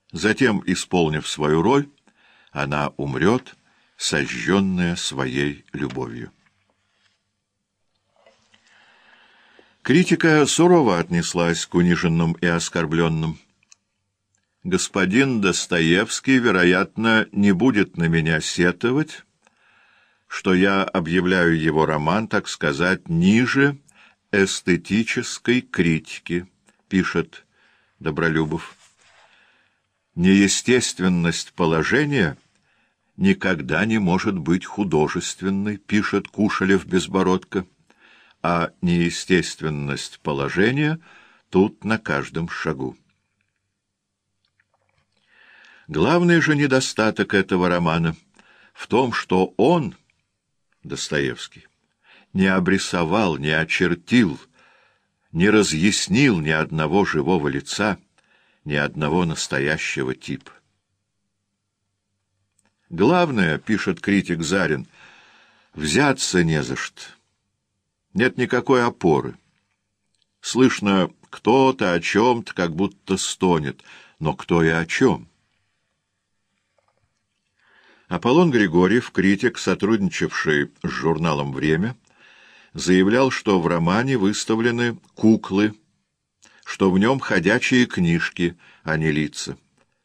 Затем, исполнив свою роль, она умрет, сожженная своей любовью. Критика сурово отнеслась к униженным и оскорбленным. Господин Достоевский, вероятно, не будет на меня сетовать, что я объявляю его роман, так сказать, ниже эстетической критики, пишет Добролюбов. Неестественность положения никогда не может быть художественной, пишет Кушелев-Безбородко, а неестественность положения тут на каждом шагу. Главный же недостаток этого романа в том, что он, Достоевский, не обрисовал, не очертил, не разъяснил ни одного живого лица, ни одного настоящего типа. Главное, пишет критик Зарин, взяться не за что. Нет никакой опоры. Слышно, кто-то о чем-то как будто стонет, но кто и о чем? Аполлон Григорьев, критик, сотрудничавший с журналом «Время», заявлял, что в романе выставлены куклы, что в нем ходячие книжки, а не лица.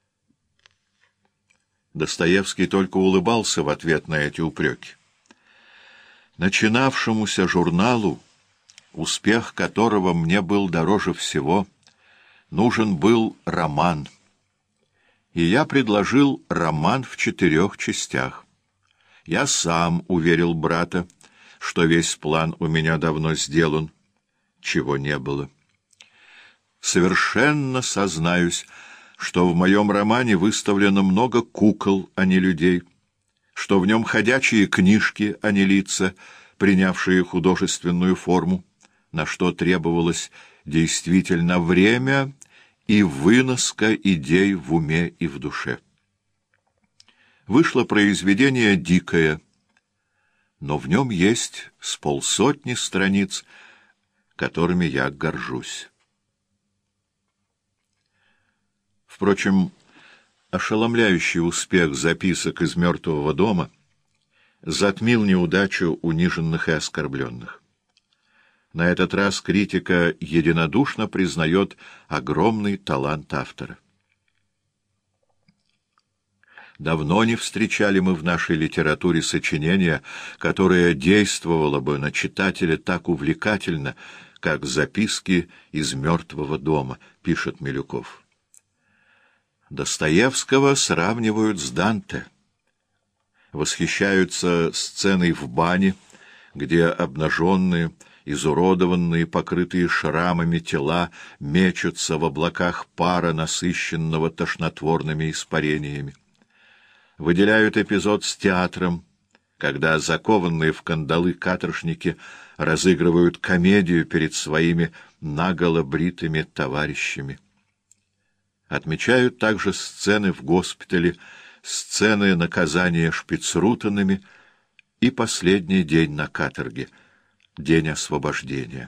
Достоевский только улыбался в ответ на эти упреки. Начинавшемуся журналу, успех которого мне был дороже всего, нужен был роман. И я предложил роман в 4 частях. Я сам уверил брата, что весь план у меня давно сделан, чего не было. Совершенно сознаюсь, что в моем романе выставлено много кукол, а не людей, что в нем ходячие книжки, а не лица, принявшие художественную форму, на что требовалось действительно время и выноска идей в уме и в душе. Вышло произведение дикое, но в нем есть с 50 страниц, которыми я горжусь. Впрочем, ошеломляющий успех записок из «Мертвого дома» затмил неудачу униженных и оскорбленных. На этот раз критика единодушно признает огромный талант автора. Давно не встречали мы в нашей литературе сочинения, которое действовало бы на читателя так увлекательно, как записки из «Мертвого дома», пишет Милюков. Достоевского сравнивают с Данте. Восхищаются сценой в бане, где обнаженные, изуродованные, покрытые шрамами тела мечутся в облаках пара, насыщенного тошнотворными испарениями. Выделяют эпизод с театром, когда закованные в кандалы каторжники разыгрывают комедию перед своими наголо бритыми товарищами. Отмечают также сцены в госпитале, сцены наказания шпицрутенами и последний день на каторге, день освобождения.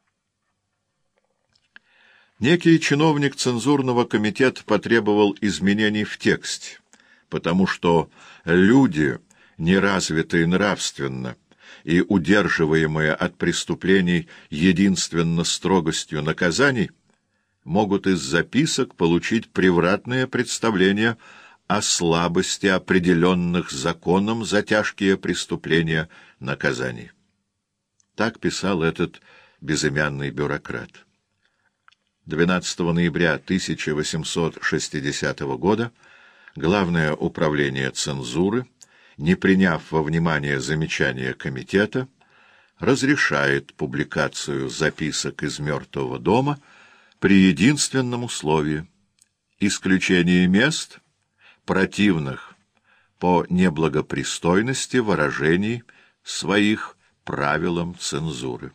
Некий чиновник цензурного комитета потребовал изменений в тексте, потому что люди, неразвитые нравственно и удерживаемые от преступлений единственно строгостью наказаний, могут из записок получить превратное представление о слабости определенных законом за тяжкие преступления наказаний. Так писал этот безымянный бюрократ. 12 ноября 1860 года Главное управление цензуры, не приняв во внимание замечания комитета, разрешает публикацию записок из «Мертвого дома» при единственном условии — исключение мест, противных по неблагопристойности выражений своих правилам цензуры.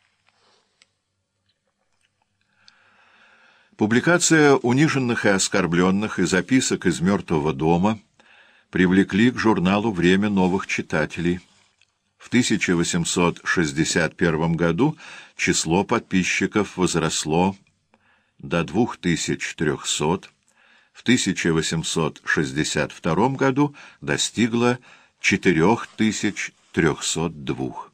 Публикация униженных и оскорбленных и записок из «Мертвого дома» привлекли к журналу «Время» новых читателей. В 1861 году число подписчиков возросло до 2300, в 1862 году достигла 4302.